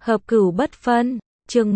Hợp cửu bất phân, chương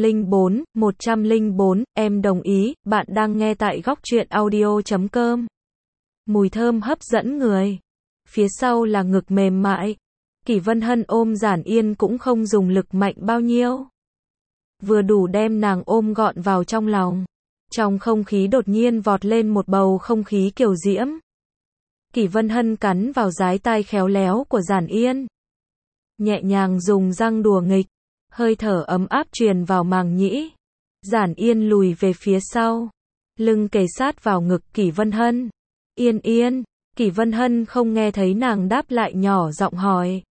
104, em đồng ý, bạn đang nghe tại góc truyện audio.com. Mùi thơm hấp dẫn người. Phía sau là ngực mềm mại. Kỷ Vân Hân ôm Giản Yên cũng không dùng lực mạnh bao nhiêu. Vừa đủ đem nàng ôm gọn vào trong lòng. Trong không khí đột nhiên vọt lên một bầu không khí kiều diễm. Kỷ Vân Hân cắn vào dái tai khéo léo của Giản Yên. Nhẹ nhàng dùng răng đùa nghịch, hơi thở ấm áp truyền vào màng nhĩ. Giản Yên lùi về phía sau, lưng kề sát vào ngực Kỷ Vân Hân. Yên Yên, Kỷ Vân Hân không nghe thấy nàng đáp lại, nhỏ giọng hỏi.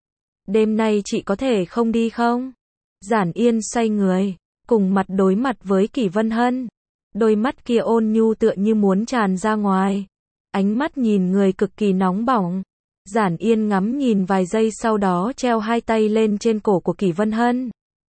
Đêm nay chị có thể không đi không? Giản Yên xoay người, cùng mặt đối mặt với Kỷ Vân Hân. Đôi mắt kia ôn nhu tựa như muốn tràn ra ngoài. Ánh mắt nhìn người cực kỳ nóng bỏng. Giản Yên ngắm nhìn vài giây sau đó treo hai tay lên trên cổ của Kỷ Vân Hân.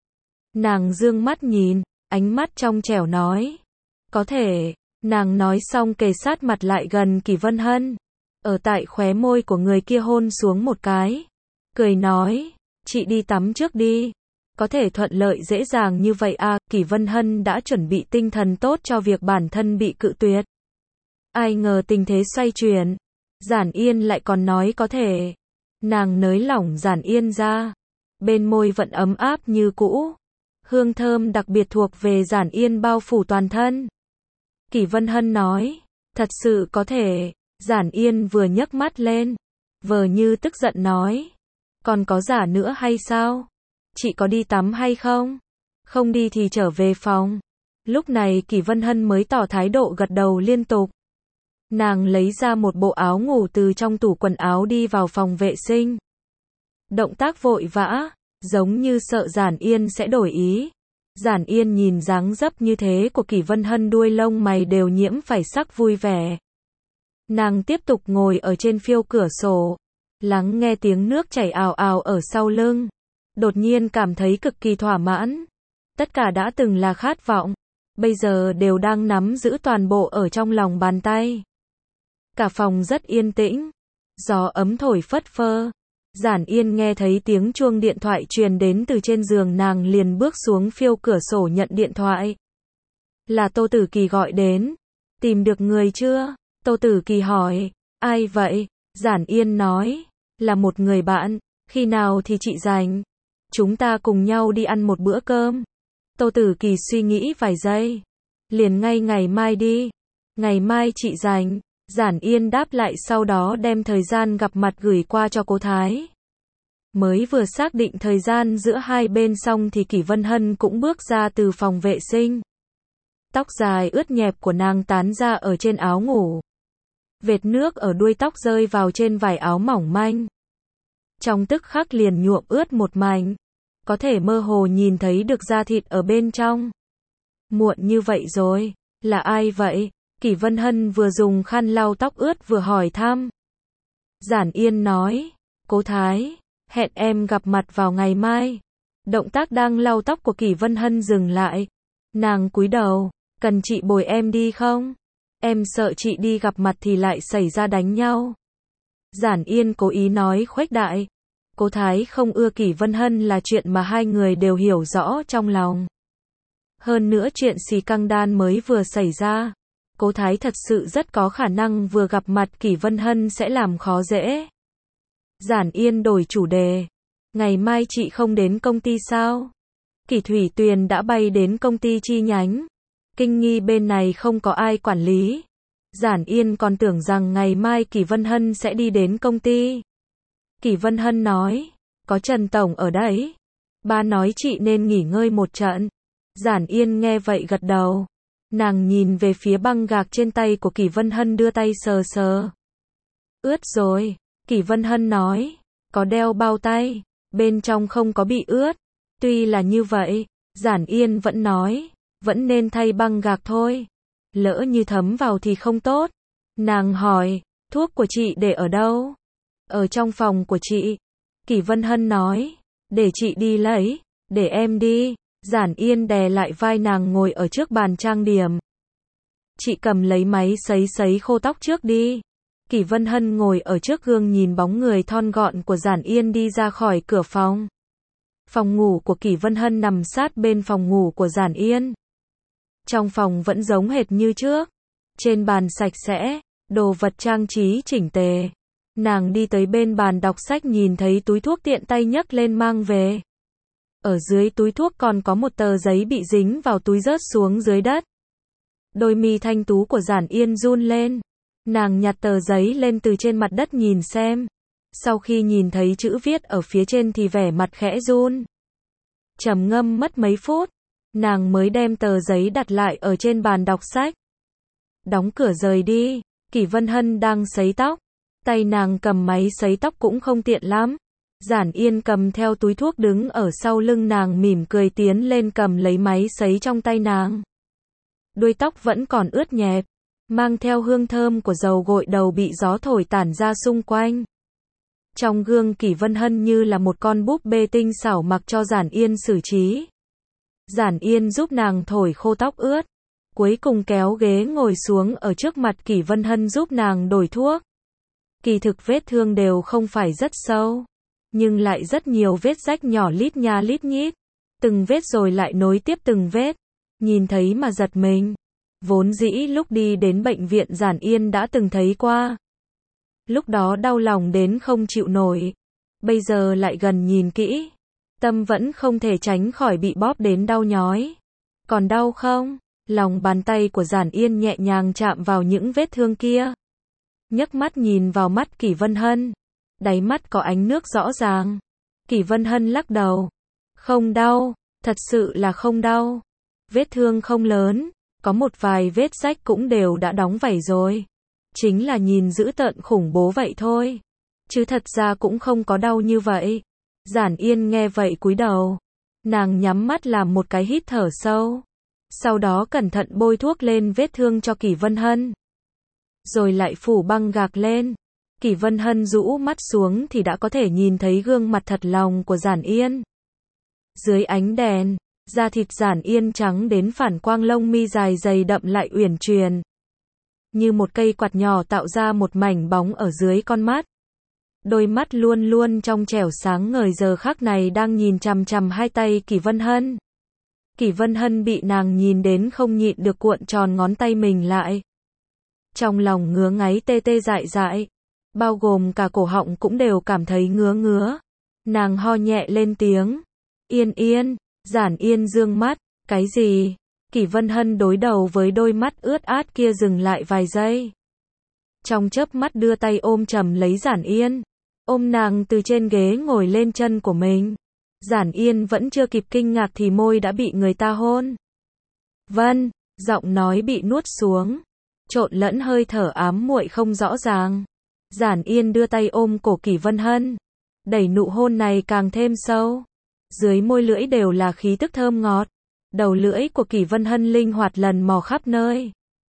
Nàng dương mắt nhìn, ánh mắt trong trẻo nói. Có thể, nàng nói xong kề sát mặt lại gần Kỷ Vân Hân. Ở tại khóe môi của người kia hôn xuống một cái. Cười nói, chị đi tắm trước đi. Có thể thuận lợi dễ dàng như vậy à, Kỷ Vân Hân đã chuẩn bị tinh thần tốt cho việc bản thân bị cự tuyệt. Ai ngờ tình thế xoay chuyển. Giản Yên lại còn nói có thể. Nàng nới lỏng Giản Yên ra. Bên môi vẫn ấm áp như cũ. Hương thơm đặc biệt thuộc về Giản Yên bao phủ toàn thân. Kỷ Vân Hân nói, thật sự có thể. Giản Yên vừa nhấc mắt lên, vờ như tức giận nói, còn có giả nữa hay sao? Chị có đi tắm hay không? Không đi thì trở về phòng. Lúc này Kỷ Vân Hân mới tỏ thái độ gật đầu liên tục. Nàng lấy ra một bộ áo ngủ từ trong tủ quần áo đi vào phòng vệ sinh. Động tác vội vã, giống như sợ Giản Yên sẽ đổi ý. Giản Yên nhìn dáng dấp như thế của Kỷ Vân Hân, đuôi lông mày đều nhiễm phải sắc vui vẻ. Nàng tiếp tục ngồi ở trên phiêu cửa sổ, lắng nghe tiếng nước chảy ào ào ở sau lưng. Đột nhiên cảm thấy cực kỳ thỏa mãn. Tất cả đã từng là khát vọng, bây giờ đều đang nắm giữ toàn bộ ở trong lòng bàn tay. Cả phòng rất yên tĩnh, gió ấm thổi phất phơ. Giản Yên nghe thấy tiếng chuông điện thoại truyền đến từ trên giường, nàng liền bước xuống phiêu cửa sổ nhận điện thoại. Là Tô Tử Kỳ gọi đến. Tìm được người chưa? Tô Tử Kỳ hỏi. Ai vậy? Giản Yên nói. Là một người bạn. Khi nào thì chị rảnh? Chúng ta cùng nhau đi ăn một bữa cơm. Tô Tử Kỳ suy nghĩ vài giây. Liền ngay ngày mai đi. Ngày mai chị rảnh. Giản Yên đáp lại, sau đó đem thời gian gặp mặt gửi qua cho Cố Thái. Mới vừa xác định thời gian giữa hai bên xong thì Kỷ Vân Hân cũng bước ra từ phòng vệ sinh. Tóc dài ướt nhẹp của nàng tán ra ở trên áo ngủ. Vệt nước ở đuôi tóc rơi vào trên vải áo mỏng manh. Trong tức khắc liền nhuộm ướt một mảnh. Có thể mơ hồ nhìn thấy được da thịt ở bên trong. Muộn như vậy rồi, là ai vậy? Kỷ Vân Hân vừa dùng khăn lau tóc ướt vừa hỏi thăm. Giản Yên nói, Cố Thái, hẹn em gặp mặt vào ngày mai. Động tác đang lau tóc của Kỷ Vân Hân dừng lại. Nàng cúi đầu, cần chị bồi em đi không? Em sợ chị đi gặp mặt thì lại xảy ra đánh nhau. Giản Yên cố ý nói khuếch đại. Cố Thái không ưa Kỷ Vân Hân là chuyện mà hai người đều hiểu rõ trong lòng. Hơn nữa chuyện xì căng đan mới vừa xảy ra. Cố Thái thật sự rất có khả năng vừa gặp mặt Kỷ Vân Hân sẽ làm khó dễ. Giản Yên đổi chủ đề. Ngày mai chị không đến công ty sao? Kỷ Thủy Tuyền đã bay đến công ty chi nhánh. Kinh nghi bên này không có ai quản lý. Giản Yên còn tưởng rằng ngày mai Kỷ Vân Hân sẽ đi đến công ty. Kỷ Vân Hân nói, có Trần Tổng ở đấy. Ba nói chị nên nghỉ ngơi một trận. Giản Yên nghe vậy gật đầu. Nàng nhìn về phía băng gạc trên tay của Kỷ Vân Hân, đưa tay sờ sờ. Ướt rồi. Kỷ Vân Hân nói, có đeo bao tay, bên trong không có bị ướt. Tuy là như vậy, Giản Yên vẫn nói, vẫn nên thay băng gạc thôi. Lỡ như thấm vào thì không tốt. Nàng hỏi, thuốc của chị để ở đâu? Ở trong phòng của chị. Kỷ Vân Hân nói, để chị đi lấy, để em đi. Giản Yên đè lại vai nàng, ngồi ở trước bàn trang điểm. Chị cầm lấy máy sấy khô tóc trước đi. Kỷ Vân Hân ngồi ở trước gương nhìn bóng người thon gọn của Giản Yên đi ra khỏi cửa phòng. Phòng ngủ của Kỷ Vân Hân nằm sát bên phòng ngủ của Giản Yên. Trong phòng vẫn giống hệt như trước. Trên bàn sạch sẽ, đồ vật trang trí chỉnh tề. Nàng đi tới bên bàn đọc sách nhìn thấy túi thuốc tiện tay nhấc lên mang về. Ở dưới túi thuốc còn có một tờ giấy bị dính vào túi rớt xuống dưới đất. Đôi mi thanh tú của Giản Yên run lên. Nàng nhặt tờ giấy lên từ trên mặt đất nhìn xem. Sau khi nhìn thấy chữ viết ở phía trên thì vẻ mặt khẽ run. Trầm ngâm mất mấy phút, nàng mới đem tờ giấy đặt lại ở trên bàn đọc sách. Đóng cửa rời đi. Kỷ Vân Hân đang sấy tóc. Tay nàng cầm máy sấy tóc cũng không tiện lắm. Giản Yên cầm theo túi thuốc đứng ở sau lưng nàng mỉm cười tiến lên cầm lấy máy sấy trong tay nàng. Đuôi tóc vẫn còn ướt nhẹp, mang theo hương thơm của dầu gội đầu bị gió thổi tản ra xung quanh. Trong gương Kỷ Vân Hân như là một con búp bê tinh xảo mặc cho Giản Yên xử trí. Giản Yên giúp nàng thổi khô tóc ướt, cuối cùng kéo ghế ngồi xuống ở trước mặt Kỷ Vân Hân giúp nàng đổi thuốc. Kỳ thực vết thương đều không phải rất sâu, nhưng lại rất nhiều vết rách nhỏ lít nha lít nhít. Từng vết rồi lại nối tiếp từng vết. Nhìn thấy mà giật mình. Vốn dĩ lúc đi đến bệnh viện Giản Yên đã từng thấy qua. Lúc đó đau lòng đến không chịu nổi. Bây giờ lại gần nhìn kỹ. Tâm vẫn không thể tránh khỏi bị bóp đến đau nhói. Còn đau không? Lòng bàn tay của Giản Yên nhẹ nhàng chạm vào những vết thương kia. Nhấc mắt nhìn vào mắt Kỷ Vân Hân. Đáy mắt có ánh nước rõ ràng. Kỷ Vân Hân lắc đầu. Không đau, thật sự là không đau. Vết thương không lớn, có một vài vết rách cũng đều đã đóng vảy rồi. Chính là nhìn dữ tợn khủng bố vậy thôi. Chứ thật ra cũng không có đau như vậy. Giản Yên nghe vậy cúi đầu. Nàng nhắm mắt làm một cái hít thở sâu. Sau đó cẩn thận bôi thuốc lên vết thương cho Kỷ Vân Hân. Rồi lại phủ băng gạc lên. Kỷ Vân Hân rũ mắt xuống thì đã có thể nhìn thấy gương mặt thật lòng của Giản Yên. Dưới ánh đèn, da thịt Giản Yên trắng đến phản quang, lông mi dài dày đậm lại uyển chuyển. Như một cây quạt nhỏ tạo ra một mảnh bóng ở dưới con mắt. Đôi mắt luôn luôn trong trẻo sáng ngời giờ khắc này đang nhìn chằm chằm hai tay Kỷ Vân Hân. Kỷ Vân Hân bị nàng nhìn đến không nhịn được cuộn tròn ngón tay mình lại. Trong lòng ngứa ngáy tê tê dại dại. Bao gồm cả cổ họng cũng đều cảm thấy ngứa ngứa. Nàng ho nhẹ lên tiếng. Yên Yên. Giản Yên dương mắt. Cái gì? Kỷ Vân Hân đối đầu với đôi mắt ướt át kia dừng lại vài giây. Trong chớp mắt đưa tay ôm chầm lấy Giản Yên. Ôm nàng từ trên ghế ngồi lên chân của mình. Giản Yên vẫn chưa kịp kinh ngạc thì môi đã bị người ta hôn. Vân. Giọng nói bị nuốt xuống. Trộn lẫn hơi thở ám muội không rõ ràng. Giản Yên đưa tay ôm cổ Kỷ Vân Hân. Đẩy nụ hôn này càng thêm sâu. Dưới môi lưỡi đều là khí tức thơm ngọt. Đầu lưỡi của Kỷ Vân Hân linh hoạt lần mò khắp nơi.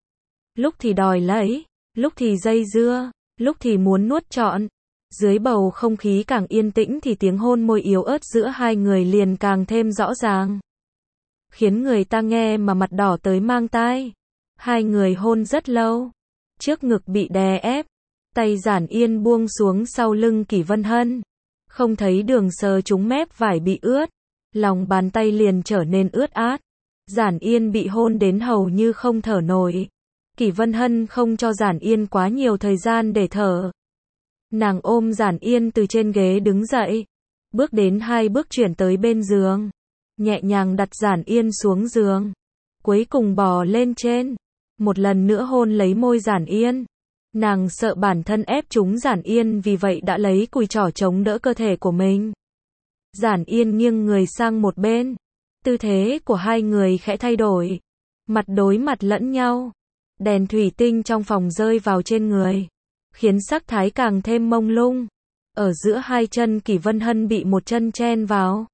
Lúc thì đòi lấy, lúc thì dây dưa, lúc thì muốn nuốt trọn. Dưới bầu không khí càng yên tĩnh thì tiếng hôn môi yếu ớt giữa hai người liền càng thêm rõ ràng. Khiến người ta nghe mà mặt đỏ tới mang tai. Hai người hôn rất lâu. Trước ngực bị đè ép. Tay Giản Yên buông xuống sau lưng Kỷ Vân Hân. Không thấy đường sờ trúng mép vải bị ướt. Lòng bàn tay liền trở nên ướt át. Giản Yên bị hôn đến hầu như không thở nổi. Kỷ Vân Hân không cho Giản Yên quá nhiều thời gian để thở. Nàng ôm Giản Yên từ trên ghế đứng dậy. Bước đến 2 bước chuyển tới bên giường. Nhẹ nhàng đặt Giản Yên xuống giường. Cuối cùng bò lên trên. Một lần nữa hôn lấy môi Giản Yên. Nàng sợ bản thân ép trúng Giản Yên vì vậy đã lấy cùi trỏ chống đỡ cơ thể của mình. Giản Yên nghiêng người sang một bên. Tư thế của hai người khẽ thay đổi. Mặt đối mặt lẫn nhau. Đèn thủy tinh trong phòng rơi vào trên người. Khiến sắc thái càng thêm mông lung. Ở giữa hai chân Kỷ Vân Hân bị một chân chen vào.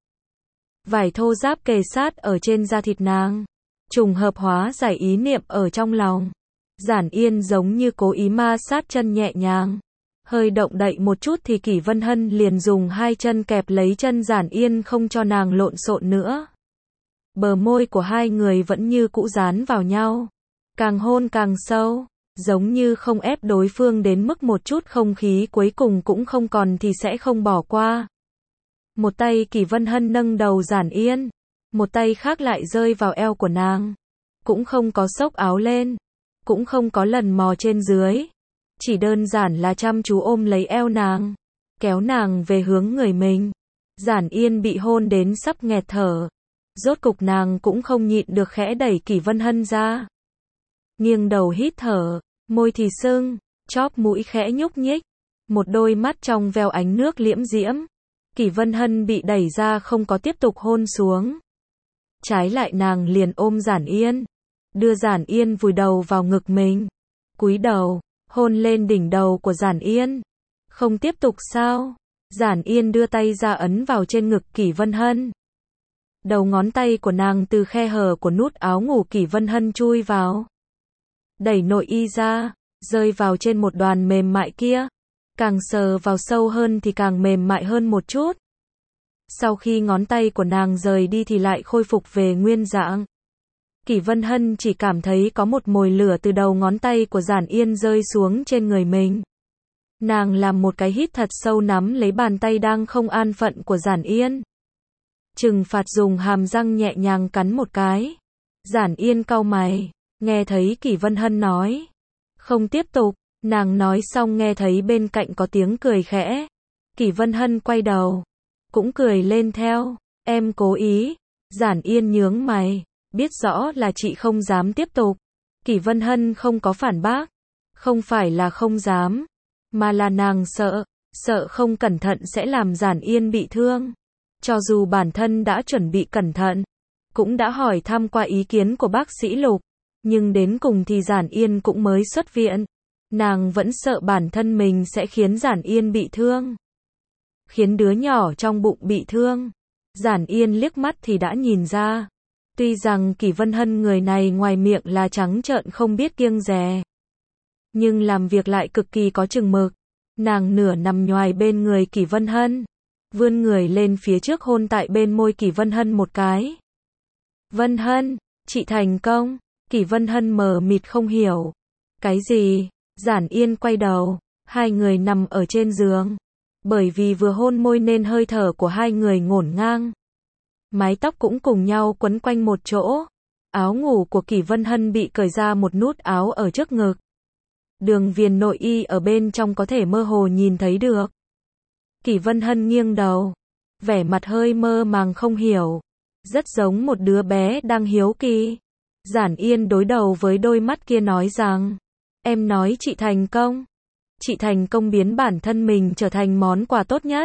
Vải thô ráp kề sát ở trên da thịt nàng. Trùng hợp hóa giải ý niệm ở trong lòng. Giản Yên giống như cố ý ma sát chân nhẹ nhàng. Hơi động đậy một chút thì Kỷ Vân Hân liền dùng hai chân kẹp lấy chân Giản Yên không cho nàng lộn xộn nữa. Bờ môi của hai người vẫn như cũ dán vào nhau. Càng hôn càng sâu. Giống như không ép đối phương đến mức một chút không khí cuối cùng cũng không còn thì sẽ không bỏ qua. Một tay Kỷ Vân Hân nâng đầu Giản Yên, một tay khác lại rơi vào eo của nàng. Cũng không có xốc áo lên, cũng không có lần mò trên dưới, chỉ đơn giản là chăm chú ôm lấy eo nàng, kéo nàng về hướng người mình. Giản Yên bị hôn đến sắp nghẹt thở. Rốt cục nàng cũng không nhịn được khẽ đẩy Kỷ Vân Hân ra. Nghiêng đầu hít thở, môi thì sưng, chóp mũi khẽ nhúc nhích, một đôi mắt trong veo ánh nước liễm diễm. Kỷ Vân Hân bị đẩy ra không có tiếp tục hôn xuống. Trái lại nàng liền ôm Giản Yên, đưa Giản Yên vùi đầu vào ngực mình, cúi đầu, hôn lên đỉnh đầu của Giản Yên. Không tiếp tục sao? Giản Yên đưa tay ra ấn vào trên ngực Kỷ Vân Hân. Đầu ngón tay của nàng từ khe hở của nút áo ngủ Kỷ Vân Hân chui vào. Đẩy nội y ra, rơi vào trên một đoàn mềm mại kia. Càng sờ vào sâu hơn thì càng mềm mại hơn một chút. Sau khi ngón tay của nàng rời đi thì lại khôi phục về nguyên dạng. Kỷ Vân Hân chỉ cảm thấy có một mồi lửa từ đầu ngón tay của Giản Yên rơi xuống trên người mình. Nàng làm một cái hít thật sâu nắm lấy bàn tay đang không an phận của Giản Yên. Trừng phạt dùng hàm răng nhẹ nhàng cắn một cái. Giản Yên cau mày, nghe thấy Kỷ Vân Hân nói. Không tiếp tục, nàng nói xong nghe thấy bên cạnh có tiếng cười khẽ. Kỷ Vân Hân quay đầu, cũng cười lên theo. Em cố ý. Giản Yên nhướng mày, biết rõ là chị không dám tiếp tục. Kỷ Vân Hân không có phản bác. Không phải là không dám, mà là nàng sợ không cẩn thận sẽ làm Giản Yên bị thương. Cho dù bản thân đã chuẩn bị cẩn thận, cũng đã hỏi thăm qua ý kiến của bác sĩ Lục, nhưng đến cùng thì Giản Yên cũng mới xuất viện. Nàng vẫn sợ bản thân mình sẽ khiến Giản Yên bị thương, khiến đứa nhỏ trong bụng bị thương. Giản Yên liếc mắt thì đã nhìn ra. Tuy rằng Kỷ Vân Hân người này ngoài miệng là trắng trợn không biết kiêng dè, nhưng làm việc lại cực kỳ có chừng mực. Nàng nửa nằm nhoài bên người Kỷ Vân Hân, vươn người lên phía trước hôn tại bên môi Kỷ Vân Hân một cái. Vân Hân, chị thành công. Kỷ Vân Hân mờ mịt không hiểu. Cái gì? Giản Yên quay đầu, hai người nằm ở trên giường. Bởi vì vừa hôn môi nên hơi thở của hai người ngổn ngang. Mái tóc cũng cùng nhau quấn quanh một chỗ. Áo ngủ của Kỷ Vân Hân bị cởi ra một nút áo ở trước ngực. Đường viền nội y ở bên trong có thể mơ hồ nhìn thấy được. Kỷ Vân Hân nghiêng đầu, vẻ mặt hơi mơ màng không hiểu, rất giống một đứa bé đang hiếu kỳ. Giản Yên đối đầu với đôi mắt kia nói rằng, em nói chị thành công. Chị thành công biến bản thân mình trở thành món quà tốt nhất.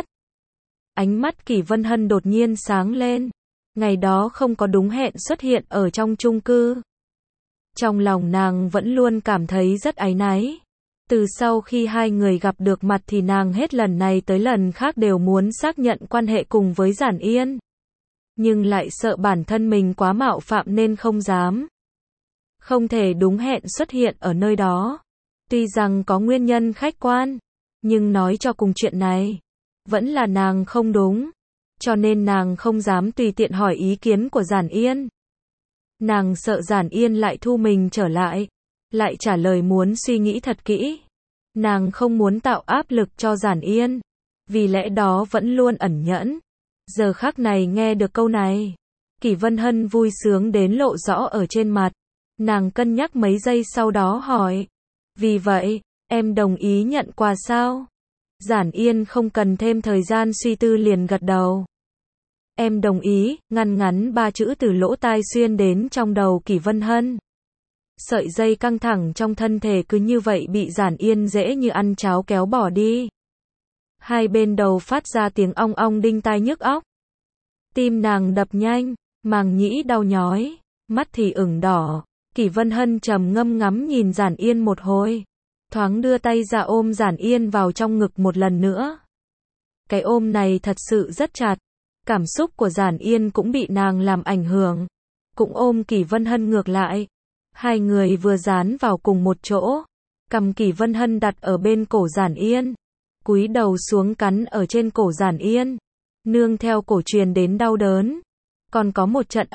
Ánh mắt Kỷ Vân Hân đột nhiên sáng lên. Ngày đó không có đúng hẹn xuất hiện ở trong chung cư. Trong lòng nàng vẫn luôn cảm thấy rất áy náy. Từ sau khi hai người gặp được mặt thì nàng hết lần này tới lần khác đều muốn xác nhận quan hệ cùng với Giản Yên. Nhưng lại sợ bản thân mình quá mạo phạm nên không dám. Không thể đúng hẹn xuất hiện ở nơi đó. Tuy rằng có nguyên nhân khách quan, nhưng nói cho cùng chuyện này, vẫn là nàng không đúng. Cho nên nàng không dám tùy tiện hỏi ý kiến của Giản Yên. Nàng sợ Giản Yên lại thu mình trở lại, lại trả lời muốn suy nghĩ thật kỹ. Nàng không muốn tạo áp lực cho Giản Yên, vì lẽ đó vẫn luôn ẩn nhẫn. Giờ khắc này nghe được câu này, Kỷ Vân Hân vui sướng đến lộ rõ ở trên mặt. Nàng cân nhắc mấy giây sau đó hỏi, vì vậy, em đồng ý nhận quà sao? Giản Yên không cần thêm thời gian suy tư liền gật đầu. Em đồng ý, ngăn ngắn ba chữ từ lỗ tai xuyên đến trong đầu Kỷ Vân Hân. Sợi dây căng thẳng trong thân thể cứ như vậy bị Giản Yên dễ như ăn cháo kéo bỏ đi. Hai bên đầu phát ra tiếng ong ong đinh tai nhức óc. Tim nàng đập nhanh, màng nhĩ đau nhói, mắt thì ửng đỏ. Kỷ Vân Hân trầm ngâm ngắm nhìn Giản Yên một hồi, thoáng đưa tay ra ôm Giản Yên vào trong ngực một lần nữa. Cái ôm này thật sự rất chặt. Cảm xúc của Giản Yên cũng bị nàng làm ảnh hưởng, cũng ôm Kỷ Vân Hân ngược lại. Hai người vừa dán vào cùng một chỗ, cầm Kỷ Vân Hân đặt ở bên cổ Giản Yên, cúi đầu xuống cắn ở trên cổ Giản Yên, nương theo cổ truyền đến đau đớn. Còn có một trận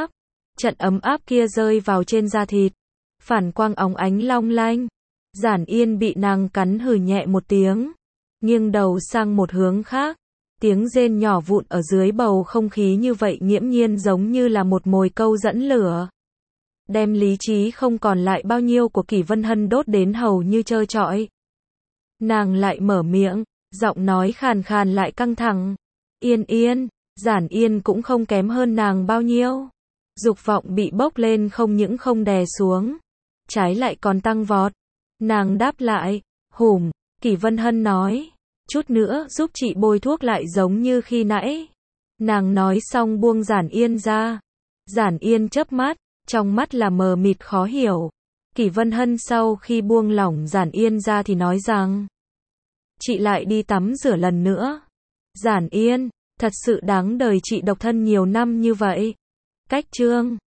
ấm áp kia rơi vào trên da thịt, phản quang óng ánh long lanh. Giản Yên bị nàng cắn hừ nhẹ một tiếng, nghiêng đầu sang một hướng khác, Tiếng rên nhỏ vụn ở dưới bầu không khí như vậy nghiễm nhiên giống như là một mồi câu dẫn lửa. Đem lý trí không còn lại bao nhiêu của Kỷ Vân Hân đốt đến hầu như trơ trọi. Nàng lại mở miệng, giọng nói khàn khàn lại căng thẳng. Yên Yên, Giản Yên cũng không kém hơn nàng bao nhiêu. Dục vọng bị bốc lên không những không đè xuống, trái lại còn tăng vọt. Nàng đáp lại, hùm, Kỷ Vân Hân nói, chút nữa giúp chị bôi thuốc lại giống như khi nãy. Nàng nói xong buông Giản Yên ra. Giản Yên chớp mắt, trong mắt là mờ mịt khó hiểu. Kỷ Vân Hân sau khi buông lỏng Giản Yên ra thì nói rằng, chị lại đi tắm rửa lần nữa. Giản Yên, thật sự đáng đời chị độc thân nhiều năm như vậy. Cách chương